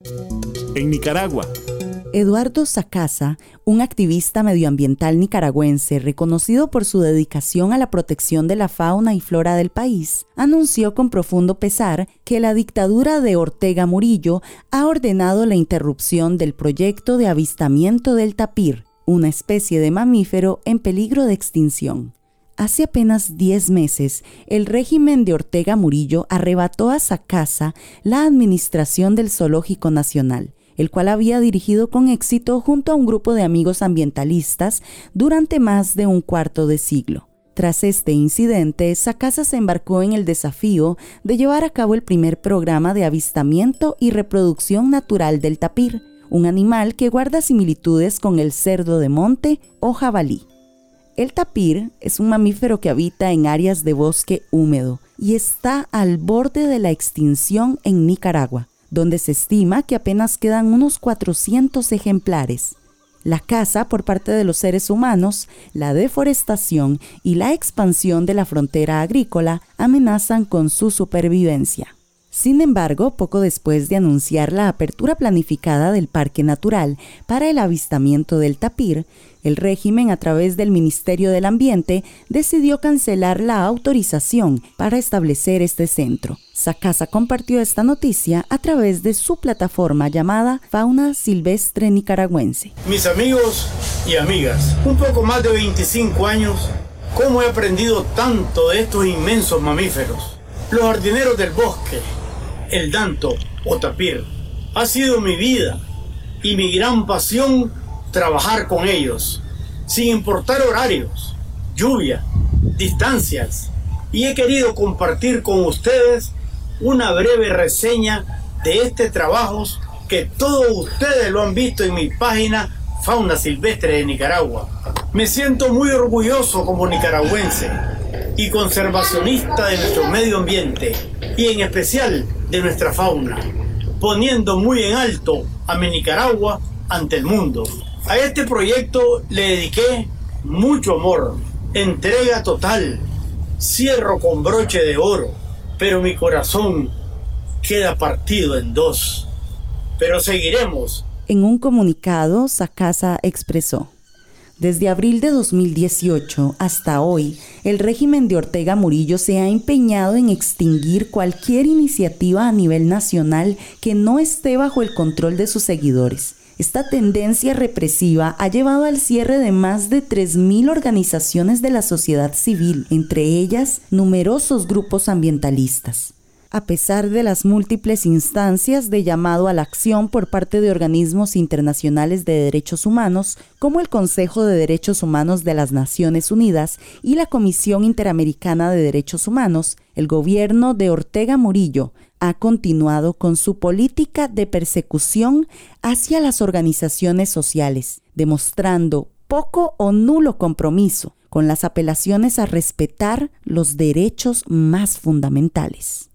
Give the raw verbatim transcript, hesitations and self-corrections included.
En Nicaragua. Eduardo Sacasa, un activista medioambiental nicaragüense reconocido por su dedicación a la protección de la fauna y flora del país, anunció con profundo pesar que la dictadura de Ortega Murillo ha ordenado la interrupción del proyecto de avistamiento del tapir, una especie de mamífero en peligro de extinción. Hace apenas diez meses, el régimen de Ortega Murillo arrebató a Sacasa la administración del Zoológico Nacional, el cual había dirigido con éxito junto a un grupo de amigos ambientalistas durante más de un cuarto de siglo. Tras este incidente, Sacasa se embarcó en el desafío de llevar a cabo el primer programa de avistamiento y reproducción natural del tapir, un animal que guarda similitudes con el cerdo de monte o jabalí. El tapir es un mamífero que habita en áreas de bosque húmedo y está al borde de la extinción en Nicaragua, donde se estima que apenas quedan unos cuatrocientos ejemplares. La caza por parte de los seres humanos, la deforestación y la expansión de la frontera agrícola amenazan con su supervivencia. Sin embargo, poco después de anunciar la apertura planificada del Parque Natural para el avistamiento del tapir, el régimen, a través del Ministerio del Ambiente, decidió cancelar la autorización para establecer este centro. Sacasa compartió esta noticia a través de su plataforma llamada Fauna Silvestre Nicaragüense. Mis amigos y amigas, un poco más de veinticinco años, ¿cómo he aprendido tanto de estos inmensos mamíferos? Los jardineros del bosque, el danto o tapir. Ha sido mi vida y mi gran pasión trabajar con ellos, sin importar horarios, lluvia, distancias. Y he querido compartir con ustedes una breve reseña de este trabajo que todos ustedes lo han visto en mi página Fauna Silvestre de Nicaragua. Me siento muy orgulloso como nicaragüense y conservacionista de nuestro medio ambiente y en especial de nuestra fauna, poniendo muy en alto a mi Nicaragua ante el mundo. A este proyecto le dediqué mucho amor, entrega total, cierro con broche de oro, pero mi corazón queda partido en dos. Pero seguiremos. En un comunicado, Sacasa expresó: desde abril de dos mil dieciocho hasta hoy, el régimen de Ortega Murillo se ha empeñado en extinguir cualquier iniciativa a nivel nacional que no esté bajo el control de sus seguidores. Esta tendencia represiva ha llevado al cierre de más de tres mil organizaciones de la sociedad civil, entre ellas numerosos grupos ambientalistas. A pesar de las múltiples instancias de llamado a la acción por parte de organismos internacionales de derechos humanos, como el Consejo de Derechos Humanos de las Naciones Unidas y la Comisión Interamericana de Derechos Humanos, el gobierno de Ortega Murillo ha continuado con su política de persecución hacia las organizaciones sociales, demostrando poco o nulo compromiso con las apelaciones a respetar los derechos más fundamentales.